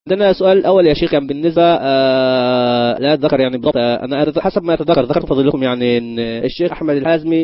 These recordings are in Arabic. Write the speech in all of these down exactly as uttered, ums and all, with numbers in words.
عندنا سؤال الأول يا شيخ، يعني بالنسبة آه لا أتذكر يعني بالضبط، آه أنا حسب ما أتذكر ذكرت فضيلكم يعني إن الشيخ أحمد الحازمي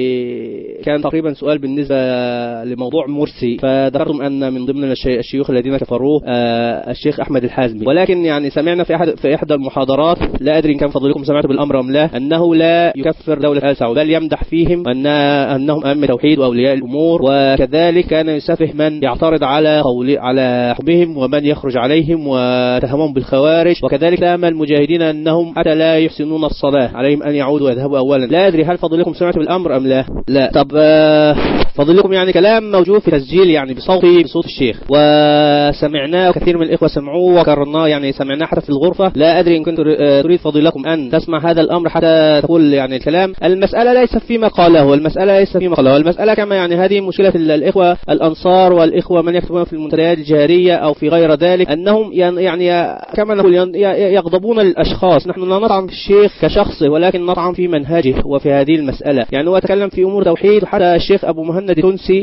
في كان تقريبا سؤال بالنسبة لموضوع مرسي، فذكرتم أن من ضمن الشيوخ الذين كفروه آه الشيخ أحمد الحازمي، ولكن يعني سمعنا في أحد في إحدى المحاضرات، لا أدري إن كان فضيلكم سمعتوا بالأمر أم لا، أنه لا يكفر دولة آل سعود بل يمدح فيهم أن أنهم أئمة توحيد وأولياء الأمور، وكذلك كان يسفه من يعترض على قول على حكمهم ومن يخرج عليه وتهمهم بالخوارج، وكذلك تهم المجاهدين أنهم حتى لا يحسنون الصلاة عليهم أن يعودوا ويذهبوا أولا. لا أدري هل فضلكم سمعتوا بالأمر أم لا؟ لا. طب فضلكم يعني كلام موجود في تسجيل يعني بصوتي بصوت الشيخ، وسمعناه وكثير من الإخوة سمعوه وكررناه، يعني سمعناه حتى في الغرفة. لا أدري إن كنت تريد فضلكم أن تسمع هذا الأمر حتى تقول يعني الكلام. المسألة ليس فيما قاله، والمسألة ليس فيما قاله، المسألة كما يعني هذه مشكلة الإخوة الأنصار والإخوة من يكتبون في المنتديات الجهرية أو في غير ذلك، أنهم يعني كما نقول يغضبون للأشخاص. نحن لا نطعن في الشيخ كشخصه، ولكن نطعن في منهجه وفي هذه المسألة. يعني هو تكلم في أمور توحيد، وحتى الشيخ أبو مهند التونسي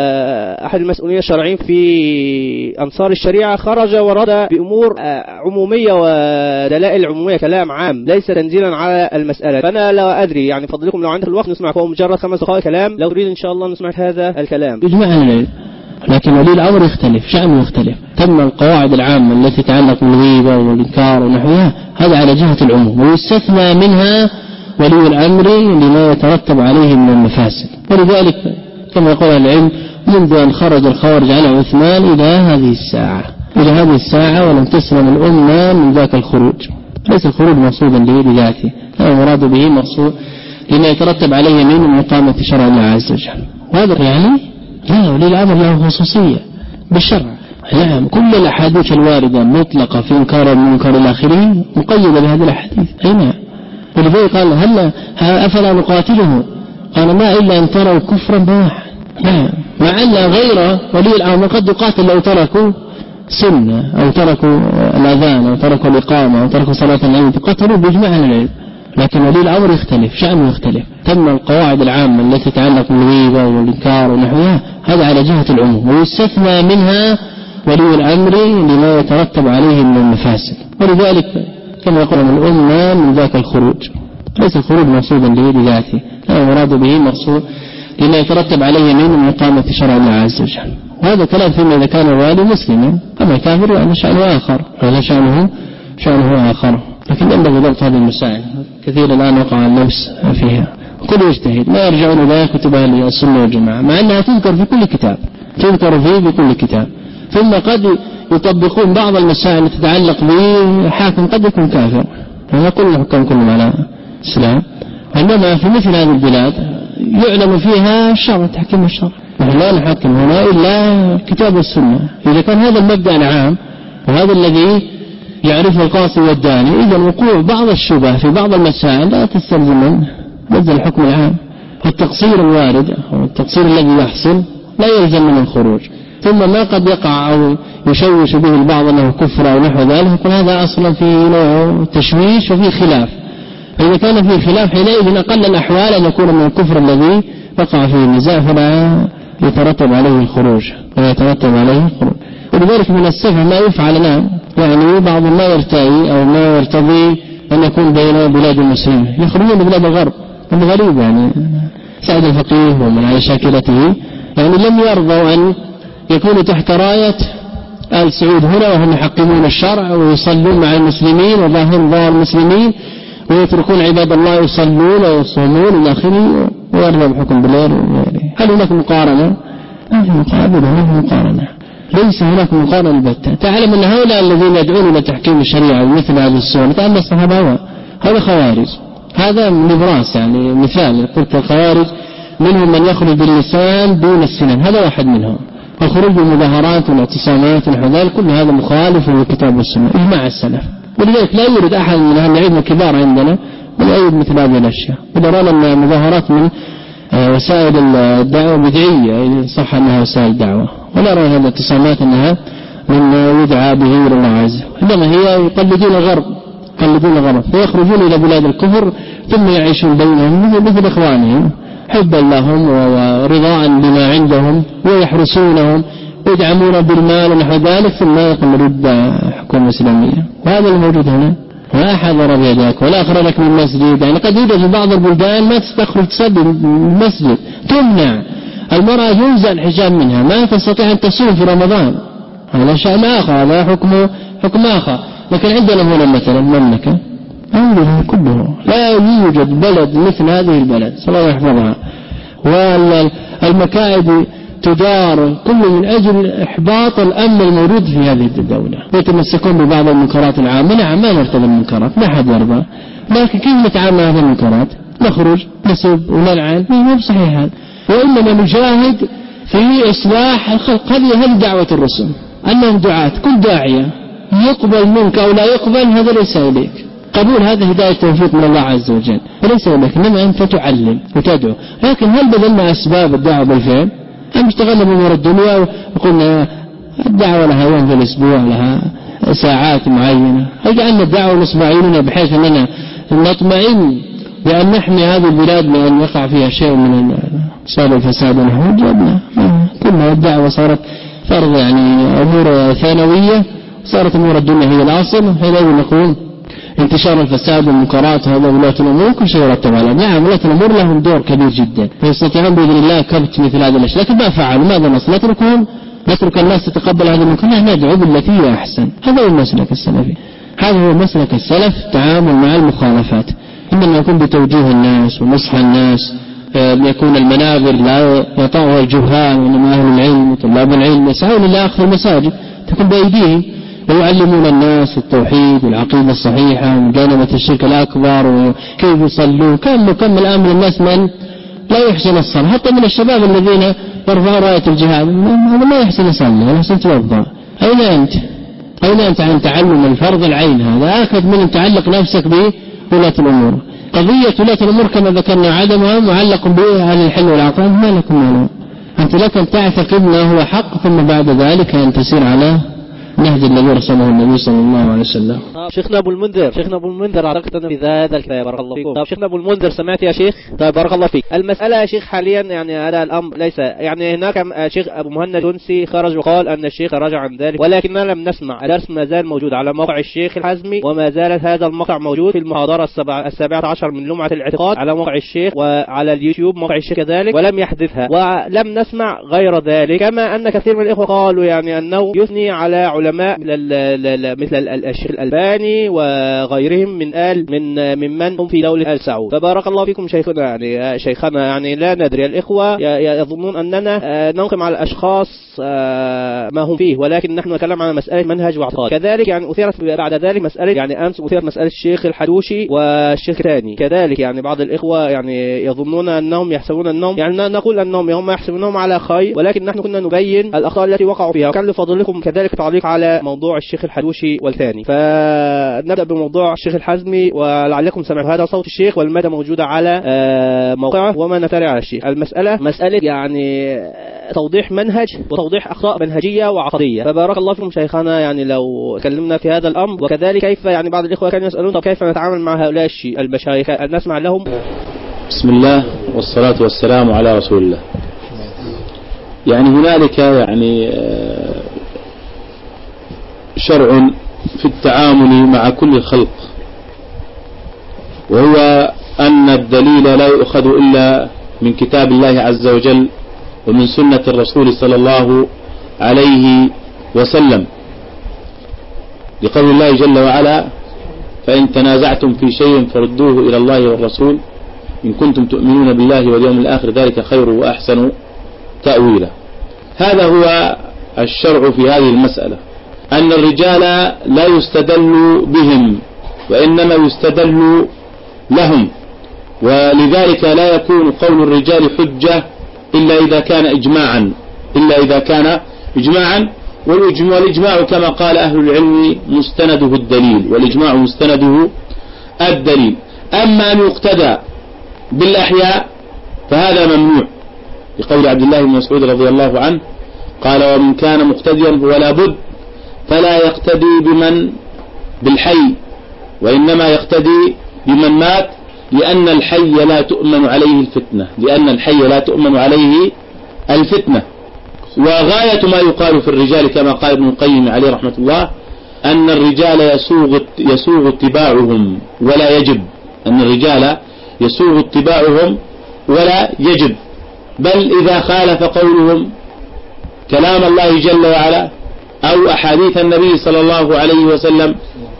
أحد المسؤولين الشرعيين في أنصار الشريعة خرج ورد بأمور عمومية ودلائل عمومية، كلام عام ليس تنزيلا على المسألة. فأنا لا أدري يعني فضلكم لو عندك الوقت نسمع، فهو مجرد خمس دقائق كلام، لو تريد إن شاء الله نسمع هذا الكلام. إجماعا، لكن ولي الأمر يختلف، شأنه يختلف. تم القواعد العامة التي تتعلق بالغيبة والإنكار ونحوها، هذا على جهة العموم، ويستثنى منها ولي الأمر لما يترتب عليه من المفاسد. ولذلك كما يقول العلم منذ أن خرج الخوارج على عثمان إلى هذه الساعة إلى هذه الساعة ولم تسلم الأمة من ذاك الخروج. ليس الخروج مقصودا لذاته، لا المراد به مقصود لما يترتب عليه من مقامة شرع الله عز وجل. وهذا يعني لا، ولي الأمر له خصوصية بالشرع. نعم، كل الأحاديث الواردة مطلقة في إنكار المنكر الآخرين مقيدة بهذه الأحاديث. أي نعم. ولذلك قال هل أفلا نقاتله؟ قال ما إلا أن تروا كفرا بواحا. نعم، مع أن غير ولي الأمر قد يقاتل لو تركوا سنة أو تركوا الأذان أو تركوا الإقامة أو تركوا صلاة العيد، قتلوا بإجماع العلم. لكن ولي الأمر يختلف، شأنه يختلف. تم القواعد العامة التي تتعلق بالغيبة والإنكار ونحوها، هذا على جهة العموم، ويستثنى منها ولي الأمر لما يترتب عليه من المفاسد. ولذلك كما يقول الأمة من ذاك الخروج. ليس الخروج مقصودا لذاته، لا المراد به مقصود لما يترتب عليه من مقامة شرع الله عز وجل. وهذا كلام فيما إذا كان الوالي مسلما، أما كافر يعني شأنه آخر، هذا شأنه شأنه آخر. لكن ينبغي ضبط هذه المسائل، كثير الآن وقع النفس فيها. كل يجتهد ما يرجعون إلى كتب أهل السنة والجماعة، مع أنها تذكر في كل كتاب، تذكر فيه بكل كتاب. ثم قد يطبقون بعض المسائل التي تتعلق بحاكم قد يكون كافر، لا كل الحكام كلهم على الإسلام. إنما في مثل هذه البلاد يعلم فيها الشرع، تحكيم الشرع، لا نحكم هنا إلا كتاب السنة. إذا كان هذا المبدأ العام وهذا الذي يعرفه القاصي والداني، إذا وقوع بعض الشبه في بعض المسائل لا تستلزم من نزل الحكم العام. والتقصير الوارد أو التقصير الذي يحصل لا يلزم من الخروج. ثم ما قد يقع أو يشوش به البعض أنه كفر أو نحو ذلك، يقول هذا أصلا في نوع تشويش وفي خلاف. فإذا كان فيه خلاف حينئذ أقل الأحوال أن يكون من الكفر الذي وقع فيه النزاع فلا يترتب عليه الخروج ولا يترتب عليه الخروج. ولذلك من السفه ما يفعل الآن، يعني بعض ما يرتئي أو ما يرتضي أن يكون بين بلاد المسلمين يخرجون بلاد الغرب. هذا غريب، يعني سعد الفقيه ومن على شاكلته يعني لم يرضوا أن يكونوا تحت راية آل سعود هنا وهم يحكمون الشرع ويصلون مع المسلمين وظاهرون ظاهر المسلمين، ويتركون عباد الله يصلون ويصومون إلى آخره ويرضى بحكم بالليل. هل هناك مقارنة؟ ما في مقارنة، ما في مقارنة، ليس هناك مقارنة البتة. تعلم أن هؤلاء الذين يدعون إلى تحكيم الشريعة مثل هذه الصورة تعلم الصحابة هذا خوارج، هذا نبراس يعني مثال. قلت الخوارج منهم من يخرج باللسان دون السنان، هذا واحد منهم. الخروج بالمظاهرات والاعتصامات ونحو ذلك كل هذا مخالف للكتاب والسنة إجماع السلف. ولذلك لا يريد أحد من أهل العلم الكبار عندنا من يؤيد مثل هذه الأشياء. إذا رأى أن المظاهرات من وسائل الدعوة بدعية إن صح أنها وسائل دعوة، ولا رأى هذه الاعتصامات أنها من يدعى به إلى الله عز وجل، إنما هي يقلدون الغرب يقلدون الغرب فيخرجون إلى بلاد الكفر ثم يعيشون بينهم مثل إخوانهم حبا لهم ورضاء بما عندهم ويحرسونهم يدعمون بالمال ونحو ذلك ثم يقوم ضد حكومة إسلامية. وهذا الموجود هنا، ما حضر بيدك ولا أخرجك من المسجد. يعني قد يوجد في بعض البلدان ما تستخرج تصلي المسجد، تمنع المرأة ينزع الحجاب منها، ما تستطيع أن تصوم في رمضان، هذا شأن آخر، هذا حكم حكم آخر. لكن عندنا هنا مثلا المملكة عندنا كله لا يوجد بلد مثل هذه البلد صلى الله يحفظها، والمكائد تدار كل من أجل إحباط الأمن الموجود في هذه الدولة. يتمسكون ببعض المنكرات العامة، نعم ما نرتضي المنكرات، لا أحد يرضى، لكن كيف نتعامل هذه المنكرات؟ نخرج نسب ونلعن؟ ما هو صحيح هذا. وإنما نجاهد في إصلاح الخلق. هذه دعوة الرسل أنهم دعاة، كل داعية يقبل منك أو لا يقبل هذا ليس إليك، قبول هذا هداية توفيق من الله عز وجل وليس إليك، إنما أنت تعلم وتدعو. لكن هل بذلنا أسباب الدعوة بالفعل؟ أم اشتغلنا بأمور الدنيا وقلنا الدعوة لها يوم في الأسبوع، لها ساعات معينة، أو جعلنا الدعوة نصب عيوننا بحيث أننا نطمئن بأن نحمي هذه البلاد من أن يقع فيها شيء من صار الفساد ونحو جبنا. كلها الدعوة صارت فرض، يعني أمور ثانوية، صارت أمور الدنيا هي الأصل. حينئذ نقول انتشار الفساد والمنكرات هذا ولاة الأمور كل شيء يرتب على. نعم ولاة الأمور لهم دور كبير جدا، فيستطيعون بإذن الله كبت مثل هذه الأشياء، لكن ما فعلوا. ماذا نصل؟ نتركهم، نترك الناس تتقبل هذه المنكرات، ندعو بالتي هي أحسن. هذا هو المسلك السلفي، هذا هو مسلك السلف، التعامل مع المخالفات. إنما يكون بتوجيه الناس ونصح الناس، يكون المنابر لا يطاوها الجهال، وإنما أهل العلم وطلاب العلم يسعون إلى آخر المساجد تكون بأيديهم، ويعلمون الناس التوحيد والعقيدة الصحيحة ومجانبة الشرك الأكبر وكيف يصلون. كم وكم الآن من الناس من لا يحسن الصلاة، حتى من الشباب الذين يرفعون راية الجهاد، هذا ما يحسن يصلي ولا يحسن يتوضأ. أين أنت؟ أين أنت عن تعلم الفرض العين؟ هذا آخذ من أن تعلق نفسك بولاة الأمور. قضية ولاة الأمور كما ذكرنا عدمها معلق بأهل الحل والعقل، ما لكم منه. أنت لك أن تعتقد ما هو حق، ثم بعد ذلك أن تسير على نهج الذي رسمه النبي صلى الله عليه وسلم. طيب شيخنا أبو المنذر، شيخنا أبو المنذر أعتقد أن في هذا الكتاب بارك الله فيكم. طيب شيخنا أبو المنذر سمعت يا شيخ؟ طيب بارك الله فيك. المسألة يا شيخ حاليا يعني هذا الأمر ليس يعني هناك شيخ أبو مهند التونسي خرج وقال أن الشيخ رجع عن ذلك، ولكننا لم نسمع. الدرس ما زال موجود على موقع الشيخ الحزمي، وما زالت هذا المقطع موجود في المحاضرة السابعة عشر من لمعة الاعتقاد على موقع الشيخ، وعلى اليوتيوب موقع الشيخ كذلك، ولم يحدثها ولم نسمع غير ذلك. كما أن كثير من الإخوة قالوا يعني أنه يثني على علماء مثل الشيخ الألباني وغيرهم من آل من ممن هم في دولة آل سعود. فبارك الله فيكم شيخنا، يعني شيخنا يعني لا ندري، الإخوة يظنون أننا ننقم على الأشخاص ما هم فيه، ولكن نحن نتكلم عن مسألة منهج واعتقاد. كذلك يعني أثيرت بعد ذلك مسألة يعني أمس أثيرت مسألة الشيخ الحدوشي والشيخ الثاني كذلك. يعني بعض الإخوة يعني يظنون أنهم يحسبون أنهم يعني نقول أنهم هم يحسبونهم على خير، ولكن نحن كنا نبين الأخطاء التي وقعوا فيها. وكان لفضلكم كذلك تعليق على موضوع الشيخ الحدوشي والثاني. فنبدأ بموضوع الشيخ الحزمي، ولعلكم سمعتوا هذا صوت الشيخ والمادة موجودة على موقعه وما نتري على الشيخ. المسألة مسألة يعني توضيح منهج وتوضيح أخطاء منهجية وعقدية. فبارك الله فيكم شيخنا، يعني لو تكلمنا في هذا الأمر، وكذلك كيف يعني بعض الإخوة كانوا يسألون طب كيف نتعامل مع هؤلاء المشايخ، أن نسمع لهم. بسم الله والصلاة والسلام على رسول الله. يعني هنالك يعني شرع في التعامل مع كل الخلق، وهو أن الدليل لا يؤخذ إلا من كتاب الله عز وجل ومن سنة الرسول صلى الله عليه وسلم، لقول الله جل وعلا فإن تنازعتم في شيء فردوه إلى الله والرسول إن كنتم تؤمنون بالله واليوم الآخر ذلك خير وأحسن تأويلا. هذا هو الشرع في هذه المسألة، أن الرجال لا يستدل بهم وإنما يستدل لهم، ولذلك لا يكون قول الرجال حجة إلا إذا كان إجماعا إلا إذا كان إجماعا والإجماع كما قال أهل العلم مستنده الدليل، والإجماع مستنده الدليل. أما أن يقتدى بالأحياء فهذا ممنوع، لقول عبد الله بن مسعود رضي الله عنه قال ومن كان مقتديا فلا بد فلا يقتدي بمن بالحي وإنما يقتدي بمن مات، لأن الحي لا تؤمن عليه الفتنة لأن الحي لا تؤمن عليه الفتنة وغاية ما يقال في الرجال كما قال ابن القيم عليه رحمة الله أن الرجال يسوغ يسوغ اتباعهم ولا يجب، أن الرجال يسوغ اتباعهم ولا يجب، بل إذا خالف قولهم كلام الله جل وعلا أو أحاديث النبي صلى الله عليه وسلم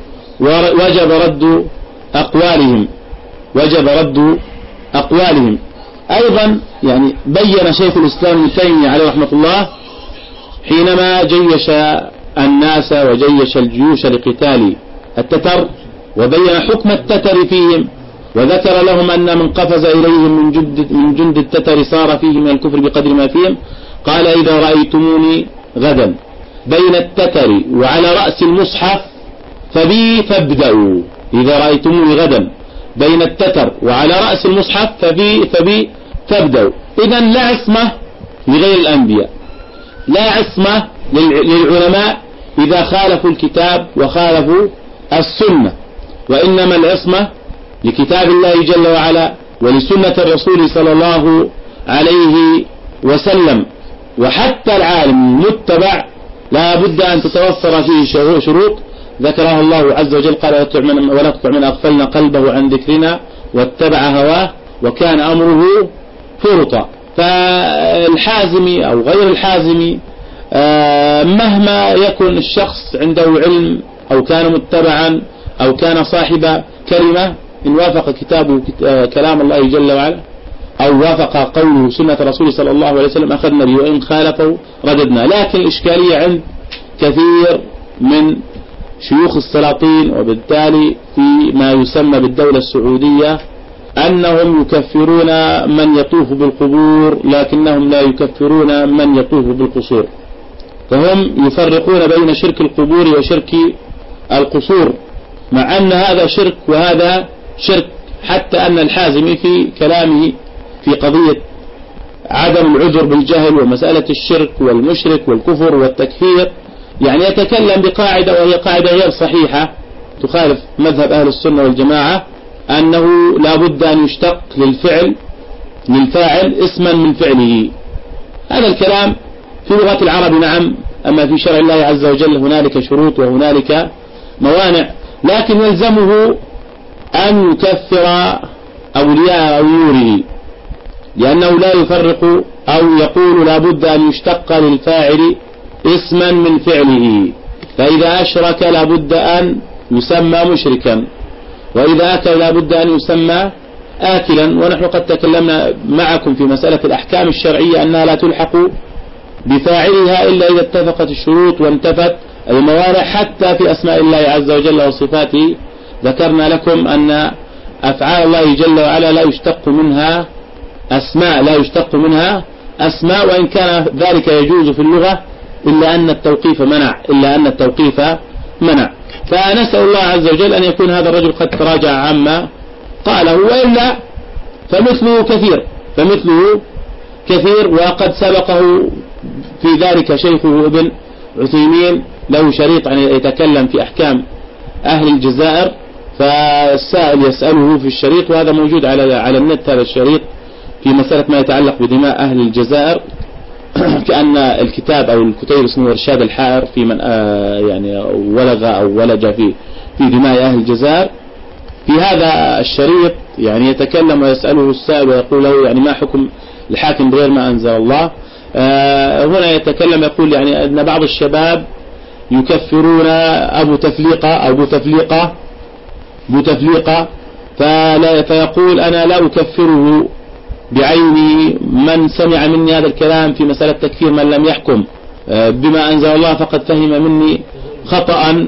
وجب رد أقوالهم وجب رد أقوالهم. أيضا يعني بين شيخ الإسلام ابن تيمية عليه رحمة الله حينما جيش الناس وجيش الجيوش لقتال التتر وبين حكم التتر فيهم، وذكر لهم أن من قفز إليهم من جند, من جند التتر صار فيه من الكفر بقدر ما فيهم. قال إذا رأيتموني غدا بين التتر وعلى رأس المصحف فبي فابدأوا، إذا رأيتموني غدا بين التتر وعلى رأس المصحف فبي, فبي فابدأوا. إذن لا عصمة لغير الأنبياء، لا عصمة للعلماء إذا خالفوا الكتاب وخالفوا السنة، وإنما العصمة لكتاب الله جل وعلا ولسنة الرسول صلى الله عليه وسلم. وحتى العالم المتبع لا بد أن تتوفر فيه شروط ذكرها الله عز وجل، قال ولا تطع من أغفلنا قلبه عن ذكرنا واتبع هواه وكان أمره فرطا. فالحازم أو غير الحازم مهما يكن الشخص عنده علم أو كان متبعا أو كان صاحب كلمة، إن وافق كتابه كلام الله جل وعلا أو وافق قوله سنة رسول صلى الله عليه وسلم أخذنا به، وإن خالفه رددنا. لكن الإشكالية عند كثير من شيوخ السلاطين وبالتالي في ما يسمى بالدولة السعودية أنهم يكفرون من يطوف بالقبور لكنهم لا يكفرون من يطوف بالقصور، فهم يفرقون بين شرك القبور وشرك القصور، مع أن هذا شرك وهذا شرك. حتى أن الحازمي في كلامه في قضية عدم العذر بالجهل ومسألة الشرك والمشرك والكفر والتكفير يعني يتكلم بقاعدة وهي قاعدة غير صحيحة تخالف مذهب أهل السنة والجماعة، أنه لا بد أن يشتق للفعل للفاعل اسما من فعله. هذا الكلام في لغة العرب نعم، أما في شرع الله عز وجل هنالك شروط وهنالك موانع، لكن يلزمه أن يكفر أولياء أموره، لأنه لا يفرق أو يقول لا بد أن يشتق للفاعل اسما من فعله، فإذا أشرك لا بد أن يسمى مشركا، وإذا أكل لا بد أن يسمى آكلا. ونحن قد تكلمنا معكم في مسألة الأحكام الشرعية أنها لا تلحق بفاعلها إلا إذا اتفقت الشروط وانتفت الموانع، حتى في أسماء الله عز وجل وصفاته ذكرنا لكم أن أفعال الله جل وعلا لا يشتق منها أسماء لا يشتق منها أسماء وإن كان ذلك يجوز في اللغة إلا أن التوقيف منع إلا أن التوقيف منع. فنسأل الله عز وجل أن يكون هذا الرجل قد تراجع عما قاله، وإلا فمثله كثير فمثله كثير وقد سبقه في ذلك شيخه ابن عثيمين، له شريط عن يتكلم في أحكام أهل الجزائر، فالسائل يسأله في الشريط، وهذا موجود على على النت هذا الشريط في مسألة ما يتعلق بدماء أهل الجزائر، كأن الكتاب أو الكتيب اسمه إرشاد الحائر في من آه يعني ولغ أو ولج في في دماء أهل الجزائر. في هذا الشريط يعني يتكلم ويسأله السائل ويقول له يعني ما حكم الحاكم بغير ما أنزل الله. آه هنا يتكلم يقول يعني أن بعض الشباب يكفرون أبو تفليقة أو أبو تفليقة أبو تفليقة فلا فيقول أنا لا أكفره بعيني، من سمع مني هذا الكلام في مسألة تكفير من لم يحكم بما أنزل الله فقد فهم مني خطأ.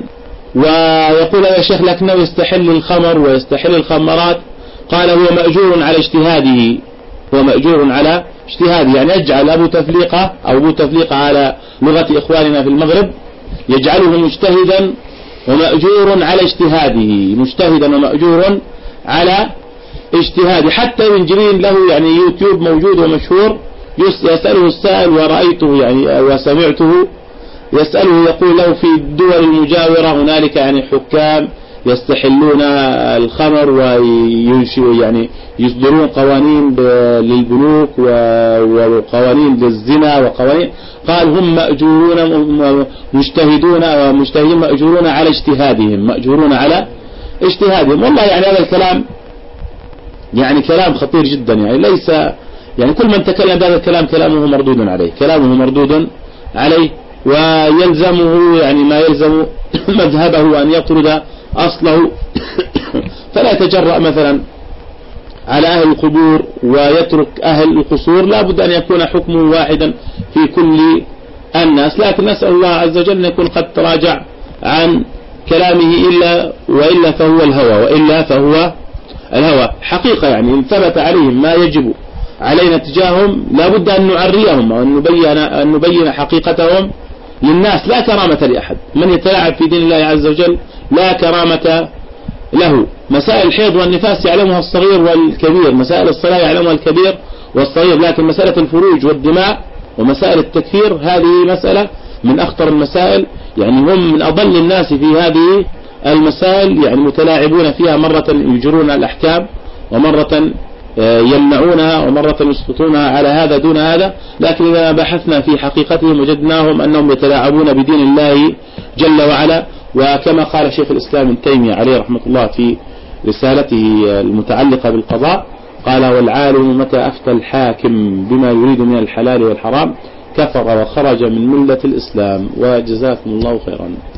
ويقول يا شيخ لكنه يستحل الخمر ويستحل الخمرات، قال هو مأجور على اجتهاده هو مأجور على اجتهاده يعني يجعل أبو تفليقة أو أبو تفليقة على لغة إخواننا في المغرب يجعله مجتهدا ومأجور على اجتهاده مجتهدا ومأجور على اجتهادي. حتى ابن جرين له يعني يوتيوب موجود ومشهور، يسأله السائل ورأيته يعني وسمعته يسأله يقول له في الدول المجاورة هنالك يعني حكام يستحلون الخمر وينشئوا يعني يصدرون قوانين للبنوك وقوانين للزنا وقوانين. قال هم مأجورون مجتهدون ومجتهدين مأجورون على اجتهادهم مأجورون على اجتهادهم. والله يعني هذا الكلام يعني كلام خطير جدا، يعني ليس يعني كل من تكلم بهذا الكلام كلامه مردود عليه كلامه مردود عليه ويلزمه يعني ما يلزم مذهبه أن يطرد أصله فلا يتجرأ مثلا على أهل القبور ويترك أهل القصور، لا بد أن يكون حكمه واحدا في كل الناس. لكن نسأل الله عز وجل أن يكون قد تراجع عن كلامه إلا وإلا فهو الهوى وإلا فهو الهوى حقيقة. يعني إن ثبت عليهم ما يجب علينا تجاههم لا بد أن نعريهم وأن نبين, أن نبين حقيقتهم للناس. لا كرامة لأحد، من يتلاعب في دين الله عز وجل لا كرامة له. مسائل الحيض والنفاس يعلمها الصغير والكبير، مسائل الصلاة يعلمها الكبير والصغير، لكن مسألة الفروج والدماء ومسائل التكفير هذه مسألة من أخطر المسائل. يعني هم من أضل الناس في هذه المسائل، يعني متلاعبون فيها، مرة يجرون الأحكام ومرة يمنعونها ومرة يسقطونها على هذا دون هذا. لكن إذا بحثنا في حقيقتهم وجدناهم أنهم يتلاعبون بدين الله جل وعلا. وكما قال شيخ الإسلام ابن تيمية عليه رحمة الله في رسالته المتعلقة بالقضاء قال: والعالم متى أفتى الحاكم بما يريد من الحلال والحرام كفر وخرج من ملة الإسلام. وجزاكم الله خيرا.